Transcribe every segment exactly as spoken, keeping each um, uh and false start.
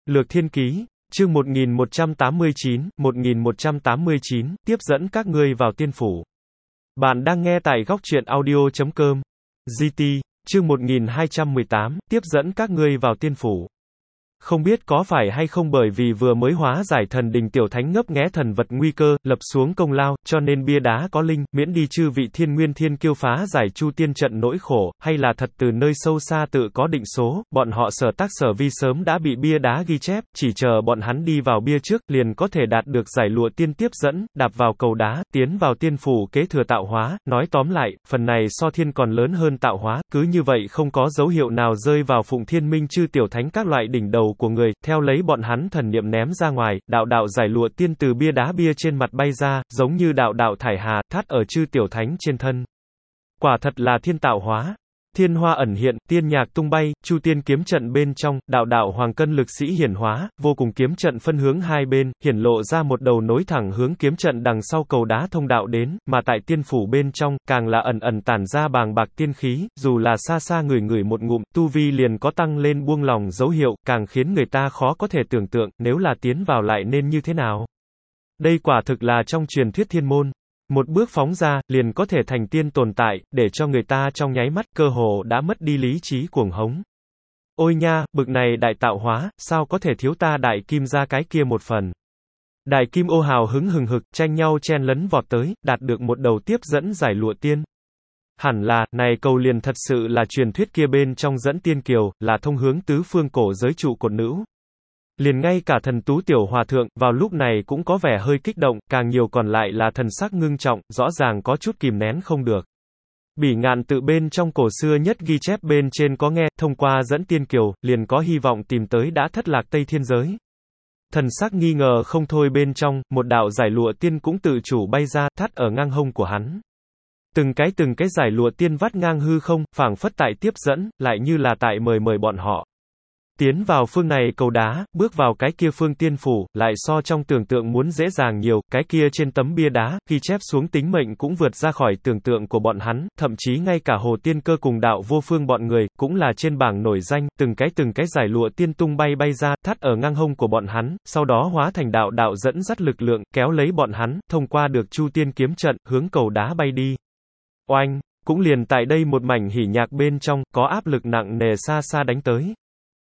Lược Thiên Ký, chương một nghìn một trăm tám mươi chín, một nghìn một trăm tám mươi chín, tiếp dẫn các ngươi vào tiên phủ. Bạn đang nghe tại góc truyện audio chấm com. giê tê, chương một nghìn hai trăm mười tám, tiếp dẫn các ngươi vào tiên phủ. Không biết có phải hay không bởi vì vừa mới hóa giải thần đình tiểu thánh ngấp nghé thần vật nguy cơ, lập xuống công lao, cho nên bia đá có linh, miễn đi chư vị thiên nguyên thiên kiêu phá giải chu tiên trận nỗi khổ, hay là thật từ nơi sâu xa tự có định số, bọn họ sở tác sở vi sớm đã bị bia đá ghi chép, chỉ chờ bọn hắn đi vào bia trước, liền có thể đạt được giải lụa tiên tiếp dẫn, đạp vào cầu đá, tiến vào tiên phủ kế thừa tạo hóa, nói tóm lại, phần này so thiên còn lớn hơn tạo hóa, cứ như vậy không có dấu hiệu nào rơi vào phụng thiên minh chư tiểu thánh các loại đỉnh đầu của người, theo lấy bọn hắn thần niệm ném ra ngoài, đạo đạo giải lụa tiên từ bia đá bia trên mặt bay ra, giống như đạo đạo thải hà, thắt ở chư tiểu thánh trên thân. Quả thật là thiên tạo hóa. Thiên hoa ẩn hiện, tiên nhạc tung bay, chu tiên kiếm trận bên trong, đạo đạo hoàng cân lực sĩ hiển hóa, vô cùng kiếm trận phân hướng hai bên, hiển lộ ra một đầu nối thẳng hướng kiếm trận đằng sau cầu đá thông đạo đến, mà tại tiên phủ bên trong, càng là ẩn ẩn tản ra bàng bạc tiên khí, dù là xa xa ngửi ngửi một ngụm, tu vi liền có tăng lên buông lòng dấu hiệu, càng khiến người ta khó có thể tưởng tượng, nếu là tiến vào lại nên như thế nào. Đây quả thực là trong truyền thuyết thiên môn. Một bước phóng ra, liền có thể thành tiên tồn tại, để cho người ta trong nháy mắt, cơ hồ đã mất đi lý trí cuồng hống. Ôi nha, bực này đại tạo hóa, sao có thể thiếu ta đại kim ra cái kia một phần. Đại kim ô hào hứng hừng hực, tranh nhau chen lấn vọt tới, đạt được một đầu tiếp dẫn giải lụa tiên. Hẳn là, này cầu liền thật sự là truyền thuyết kia bên trong dẫn tiên kiều, là thông hướng tứ phương cổ giới trụ cột nữ. Liền ngay cả thần tú tiểu hòa thượng, vào lúc này cũng có vẻ hơi kích động, càng nhiều còn lại là thần sắc ngưng trọng, rõ ràng có chút kìm nén không được. Bỉ ngạn tự bên trong cổ xưa nhất ghi chép bên trên có nghe, thông qua dẫn tiên kiều, liền có hy vọng tìm tới đã thất lạc Tây Thiên giới. Thần sắc nghi ngờ không thôi bên trong, một đạo giải lụa tiên cũng tự chủ bay ra, thắt ở ngang hông của hắn. Từng cái từng cái giải lụa tiên vắt ngang hư không, phảng phất tại tiếp dẫn, lại như là tại mời mời bọn họ. Tiến vào phương này cầu đá, bước vào cái kia phương tiên phủ, lại so trong tưởng tượng muốn dễ dàng nhiều, cái kia trên tấm bia đá, ghi chép xuống tính mệnh cũng vượt ra khỏi tưởng tượng của bọn hắn, thậm chí ngay cả Hồ Tiên Cơ cùng đạo vô phương bọn người, cũng là trên bảng nổi danh, từng cái từng cái giải lụa tiên tung bay bay ra, thắt ở ngang hông của bọn hắn, sau đó hóa thành đạo đạo dẫn dắt lực lượng, kéo lấy bọn hắn, thông qua được chu tiên kiếm trận, hướng cầu đá bay đi. Oanh! Cũng liền tại đây một mảnh hỉ nhạc bên trong, có áp lực nặng nề xa xa đánh tới.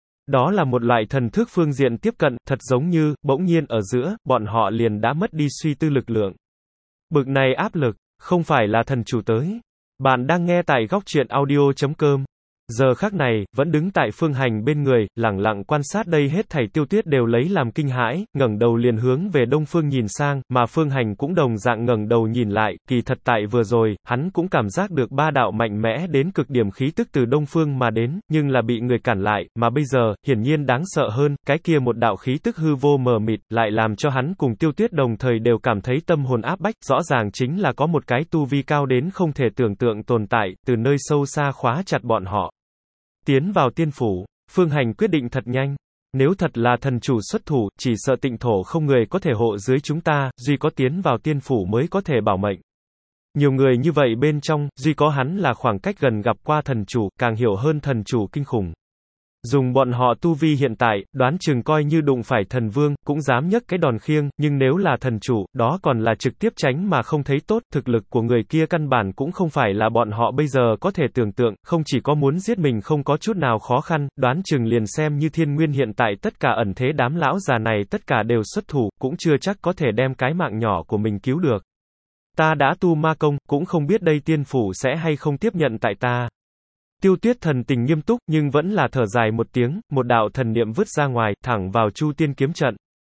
Đó là một loại thần thức phương diện tiếp cận, thật giống như, bỗng nhiên ở giữa, bọn họ liền đã mất đi suy tư lực lượng. Bực này áp lực, không phải là thần chủ tới. Bạn đang nghe tại góc truyện audio chấm com. Giờ khắc này, vẫn đứng tại Phương Hành bên người, lẳng lặng quan sát đây hết thảy Tiêu Tuyết đều lấy làm kinh hãi, ngẩng đầu liền hướng về Đông Phương nhìn sang, mà Phương Hành cũng đồng dạng ngẩng đầu nhìn lại, kỳ thật tại vừa rồi, hắn cũng cảm giác được ba đạo mạnh mẽ đến cực điểm khí tức từ Đông Phương mà đến, nhưng là bị người cản lại, mà bây giờ, hiển nhiên đáng sợ hơn, cái kia một đạo khí tức hư vô mờ mịt, lại làm cho hắn cùng Tiêu Tuyết đồng thời đều cảm thấy tâm hồn áp bách, rõ ràng chính là có một cái tu vi cao đến không thể tưởng tượng tồn tại, từ nơi sâu xa khóa chặt bọn họ. Tiến vào tiên phủ, Phương Hành quyết định thật nhanh. Nếu thật là thần chủ xuất thủ, chỉ sợ Tịnh Thổ không người có thể hộ dưới chúng ta, duy có tiến vào tiên phủ mới có thể bảo mệnh. Nhiều người như vậy bên trong, duy có hắn là khoảng cách gần gặp qua thần chủ, càng hiểu hơn thần chủ kinh khủng. Dùng bọn họ tu vi hiện tại, đoán chừng coi như đụng phải thần vương, cũng dám nhấc cái đòn khiêng, nhưng nếu là thần chủ, đó còn là trực tiếp tránh mà không thấy tốt, thực lực của người kia căn bản cũng không phải là bọn họ bây giờ có thể tưởng tượng, không chỉ có muốn giết mình không có chút nào khó khăn, đoán chừng liền xem như thiên nguyên hiện tại tất cả ẩn thế đám lão già này tất cả đều xuất thủ, cũng chưa chắc có thể đem cái mạng nhỏ của mình cứu được. Ta đã tu ma công, cũng không biết đây tiên phủ sẽ hay không tiếp nhận tại ta. Tiêu Tuyết thần tình nghiêm túc, nhưng vẫn là thở dài một tiếng, một đạo thần niệm vứt ra ngoài, thẳng vào chu tiên kiếm trận.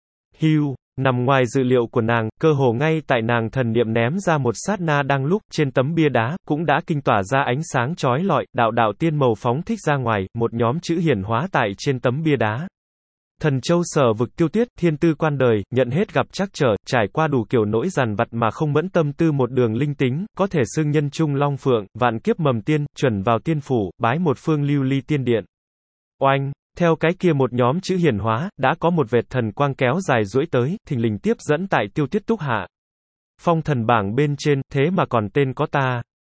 Hưu, nằm ngoài dự liệu của nàng, cơ hồ ngay tại nàng thần niệm ném ra một sát na đang lúc, trên tấm bia đá, cũng đã kinh tỏa ra ánh sáng chói lọi, đạo đạo tiên màu phóng thích ra ngoài, một nhóm chữ hiển hóa tại trên tấm bia đá. Thần châu sở vực Tiêu Tuyết, thiên tư quan đời, nhận hết gặp trắc trở, trải qua đủ kiểu nỗi dằn vặt mà không mẫn tâm tư một đường linh tính, có thể xưng nhân trung long phượng, vạn kiếp mầm tiên, chuẩn vào tiên phủ, bái một phương lưu ly tiên điện. Oanh, theo cái kia một nhóm chữ hiển hóa, đã có một vệt thần quang kéo dài duỗi tới, thình lình tiếp dẫn tại Tiêu Tuyết túc hạ. Phong thần bảng bên trên, thế mà còn tên có ta.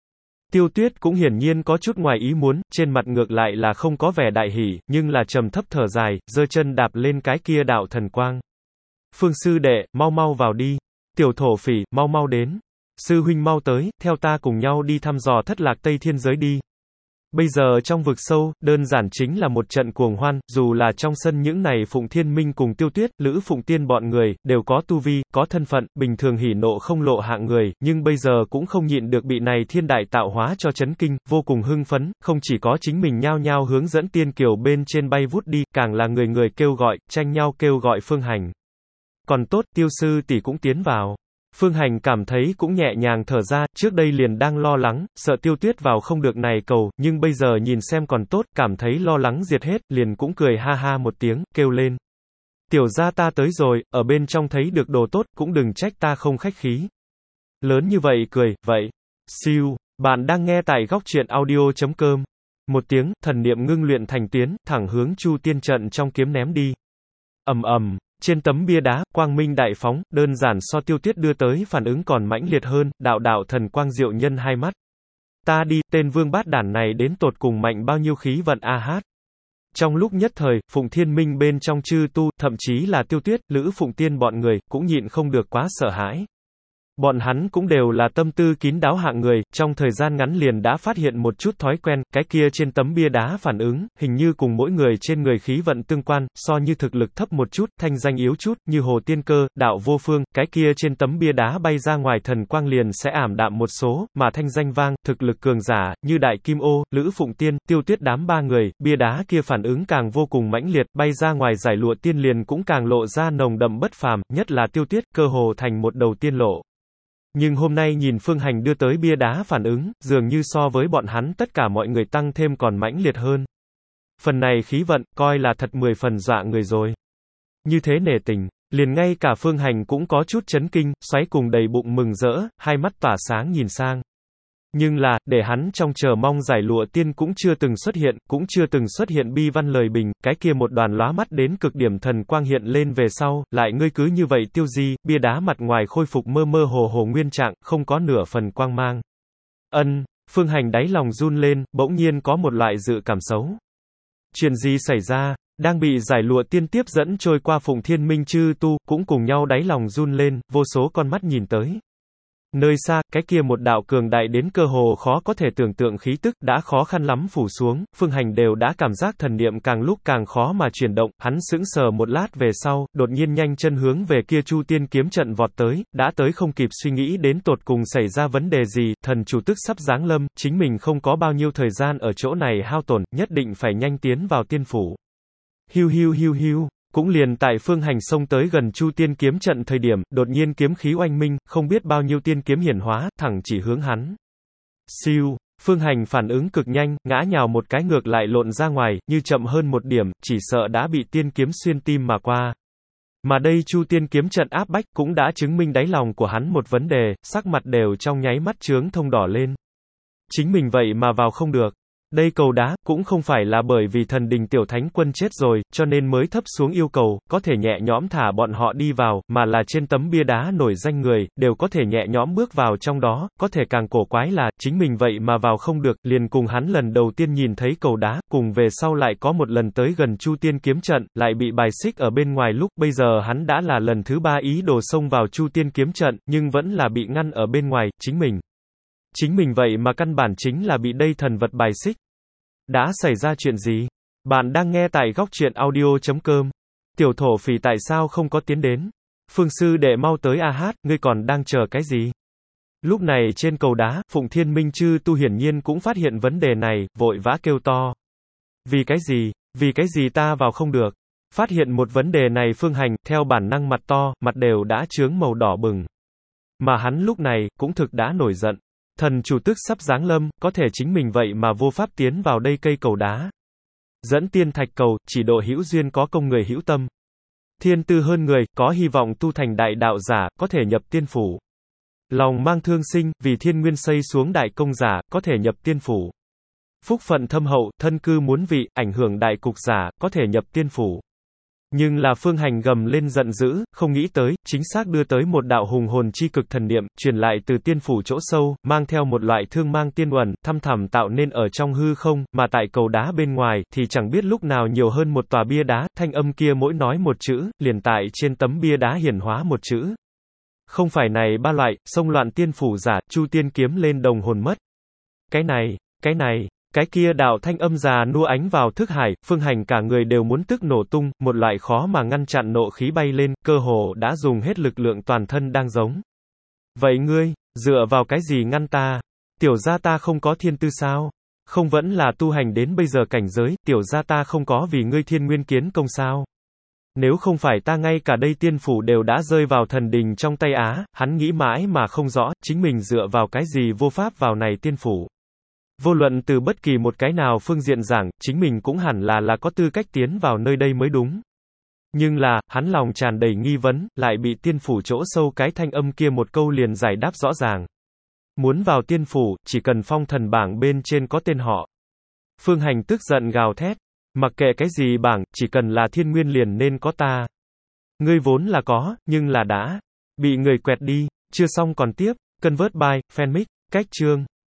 Tiêu Tuyết cũng hiển nhiên có chút ngoài ý muốn, trên mặt ngược lại là không có vẻ đại hỉ, nhưng là trầm thấp thở dài, giơ chân đạp lên cái kia đạo thần quang. Phương sư đệ, mau mau vào đi. Tiểu thổ phỉ, mau mau đến. Sư huynh mau tới, theo ta cùng nhau đi thăm dò thất lạc Tây Thiên giới đi. Bây giờ trong vực sâu, đơn giản chính là một trận cuồng hoan, dù là trong sân những này Phụng Thiên Minh cùng Tiêu Tuyết, Lữ Phụng Tiên bọn người, đều có tu vi, có thân phận, bình thường hỉ nộ không lộ hạng người, nhưng bây giờ cũng không nhịn được bị này thiên đại tạo hóa cho chấn kinh, vô cùng hưng phấn, không chỉ có chính mình nhao nhao hướng dẫn tiên kiều bên trên bay vút đi, càng là người người kêu gọi, tranh nhau kêu gọi Phương Hành. Còn tốt, Tiêu sư tỷ cũng tiến vào. Phương Hành cảm thấy cũng nhẹ nhàng thở ra, trước đây liền đang lo lắng, sợ Tiêu Tuyết vào không được này cầu, nhưng bây giờ nhìn xem còn tốt, cảm thấy lo lắng diệt hết, liền cũng cười ha ha một tiếng, kêu lên. Tiểu gia ta tới rồi, ở bên trong thấy được đồ tốt, cũng đừng trách ta không khách khí. Lớn như vậy cười, vậy. Siêu, bạn đang nghe tại góc truyện audio chấm com. Một tiếng, thần niệm ngưng luyện thành tiến, thẳng hướng Chu Tiên trận trong kiếm ném đi. Ầm ầm. Trên tấm bia đá, quang minh đại phóng, đơn giản so Tiêu Tuyết đưa tới phản ứng còn mãnh liệt hơn, đạo đạo thần quang diệu nhân hai mắt. Ta đi, tên vương bát đản này đến tột cùng mạnh bao nhiêu khí vận a hát. Trong lúc nhất thời, Phụng Thiên Minh bên trong chư tu, thậm chí là Tiêu Tuyết, Lữ Phụng Tiên bọn người, cũng nhịn không được quá sợ hãi. Bọn hắn cũng đều là tâm tư kín đáo hạng người, trong thời gian ngắn liền đã phát hiện một chút thói quen, cái kia trên tấm bia đá phản ứng, hình như cùng mỗi người trên người khí vận tương quan, so như thực lực thấp một chút, thanh danh yếu chút, như Hồ Tiên Cơ, Đạo Vô Phương, cái kia trên tấm bia đá bay ra ngoài thần quang liền sẽ ảm đạm một số, mà thanh danh vang, thực lực cường giả, như Đại Kim Ô, Lữ Phụng Tiên, Tiêu Tuyết đám ba người, bia đá kia phản ứng càng vô cùng mãnh liệt, bay ra ngoài giải lụa tiên liền cũng càng lộ ra nồng đậm bất phàm, nhất là Tiêu Tuyết, cơ hồ thành một đầu tiên lộ. Nhưng hôm nay nhìn Phương Hành đưa tới bia đá phản ứng, dường như so với bọn hắn tất cả mọi người tăng thêm còn mãnh liệt hơn. Phần này khí vận, coi là thật mười phần dọa người rồi. Như thế nể tình, liền ngay cả Phương Hành cũng có chút chấn kinh, xoáy cùng đầy bụng mừng rỡ, hai mắt tỏa sáng nhìn sang. Nhưng là, để hắn trong chờ mong giải lụa tiên cũng chưa từng xuất hiện, cũng chưa từng xuất hiện bi văn lời bình, cái kia một đoàn lóa mắt đến cực điểm thần quang hiện lên về sau, lại ngươi cứ như vậy tiêu di, bia đá mặt ngoài khôi phục mơ mơ hồ hồ nguyên trạng, không có nửa phần quang mang. Ân, Phương Hành đáy lòng run lên, bỗng nhiên có một loại dự cảm xấu. Chuyện gì xảy ra? Đang bị giải lụa tiên tiếp dẫn trôi qua Phụng Thiên Minh chư tu, cũng cùng nhau đáy lòng run lên, vô số con mắt nhìn tới. Nơi xa, cái kia một đạo cường đại đến cơ hồ khó có thể tưởng tượng khí tức, đã khó khăn lắm phủ xuống, Phương Hành đều đã cảm giác thần niệm càng lúc càng khó mà chuyển động, hắn sững sờ một lát về sau, đột nhiên nhanh chân hướng về kia Chu Tiên kiếm trận vọt tới, đã tới không kịp suy nghĩ đến tột cùng xảy ra vấn đề gì, thần chủ tức sắp giáng lâm, chính mình không có bao nhiêu thời gian ở chỗ này hao tổn, nhất định phải nhanh tiến vào tiên phủ. Hiu hiu hiu hiu. Cũng liền tại Phương Hành xông tới gần Chu Tiên kiếm trận thời điểm, đột nhiên kiếm khí oanh minh, không biết bao nhiêu tiên kiếm hiển hóa, thẳng chỉ hướng hắn. Siêu, Phương Hành phản ứng cực nhanh, ngã nhào một cái ngược lại lộn ra ngoài, như chậm hơn một điểm, chỉ sợ đã bị tiên kiếm xuyên tim mà qua. Mà đây Chu Tiên kiếm trận áp bách cũng đã chứng minh đáy lòng của hắn một vấn đề, sắc mặt đều trong nháy mắt chướng thông đỏ lên. Chính mình vậy mà vào không được. Đây cầu đá, cũng không phải là bởi vì thần đình tiểu thánh quân chết rồi, cho nên mới thấp xuống yêu cầu, có thể nhẹ nhõm thả bọn họ đi vào, mà là trên tấm bia đá nổi danh người, đều có thể nhẹ nhõm bước vào trong đó, có thể càng cổ quái là, chính mình vậy mà vào không được, liền cùng hắn lần đầu tiên nhìn thấy cầu đá, cùng về sau lại có một lần tới gần Chu Tiên kiếm trận, lại bị bài xích ở bên ngoài lúc, bây giờ hắn đã là lần thứ ba ý đồ xông vào Chu Tiên kiếm trận, nhưng vẫn là bị ngăn ở bên ngoài, chính mình. Chính mình vậy mà căn bản chính là bị đây thần vật bài xích. Đã xảy ra chuyện gì? Bạn đang nghe tại góc truyện audio chấm com. Tiểu thổ phỉ tại sao không có tiến đến? Phương sư đệ mau tới a hát, ngươi còn đang chờ cái gì? Lúc này trên cầu đá, Phụng Thiên Minh chư tu hiển nhiên cũng phát hiện vấn đề này, vội vã kêu to. Vì cái gì? Vì cái gì ta vào không được? Phát hiện một vấn đề này Phương Hành, theo bản năng mặt to, mặt đều đã chướng màu đỏ bừng. Mà hắn lúc này, cũng thực đã nổi giận. Thần chủ tức sắp giáng lâm, có thể chính mình vậy mà vô pháp tiến vào đây cây cầu đá. Dẫn tiên thạch cầu, chỉ độ hữu duyên có công người hữu tâm. Thiên tư hơn người, có hy vọng tu thành đại đạo giả, có thể nhập tiên phủ. Lòng mang thương sinh, vì thiên nguyên xây xuống đại công giả, có thể nhập tiên phủ. Phúc phận thâm hậu, thân cư muốn vị, ảnh hưởng đại cục giả, có thể nhập tiên phủ. Nhưng là Phương Hành gầm lên giận dữ, không nghĩ tới, chính xác đưa tới một đạo hùng hồn chi cực thần niệm, truyền lại từ tiên phủ chỗ sâu, mang theo một loại thương mang tiên uẩn, thăm thẳm tạo nên ở trong hư không, mà tại cầu đá bên ngoài, thì chẳng biết lúc nào nhiều hơn một tòa bia đá, thanh âm kia mỗi nói một chữ, liền tại trên tấm bia đá hiển hóa một chữ. Không phải này ba loại, xông loạn tiên phủ giả, chu tiên kiếm lên đồng hồn mất. Cái này, cái này. Cái kia đạo thanh âm già nua ánh vào thức hải, Phương Hành cả người đều muốn tức nổ tung, một loại khó mà ngăn chặn nộ khí bay lên, cơ hồ đã dùng hết lực lượng toàn thân đang giống. Vậy ngươi, dựa vào cái gì ngăn ta? Tiểu gia ta không có thiên tư sao? Không vẫn là tu hành đến bây giờ cảnh giới, tiểu gia ta không có vì ngươi thiên nguyên kiến công sao? Nếu không phải ta ngay cả đây tiên phủ đều đã rơi vào thần đình trong tay Á, hắn nghĩ mãi mà không rõ, chính mình dựa vào cái gì vô pháp vào này tiên phủ. Vô luận từ bất kỳ một cái nào phương diện giảng, chính mình cũng hẳn là là có tư cách tiến vào nơi đây mới đúng. Nhưng là, hắn lòng tràn đầy nghi vấn, lại bị tiên phủ chỗ sâu cái thanh âm kia một câu liền giải đáp rõ ràng. Muốn vào tiên phủ, chỉ cần phong thần bảng bên trên có tên họ. Phương Hành tức giận gào thét. Mặc kệ cái gì bảng, chỉ cần là thiên nguyên liền nên có ta. Ngươi vốn là có, nhưng là đã bị người quẹt đi. Chưa xong còn tiếp. Convert by, fanmic, cách chương.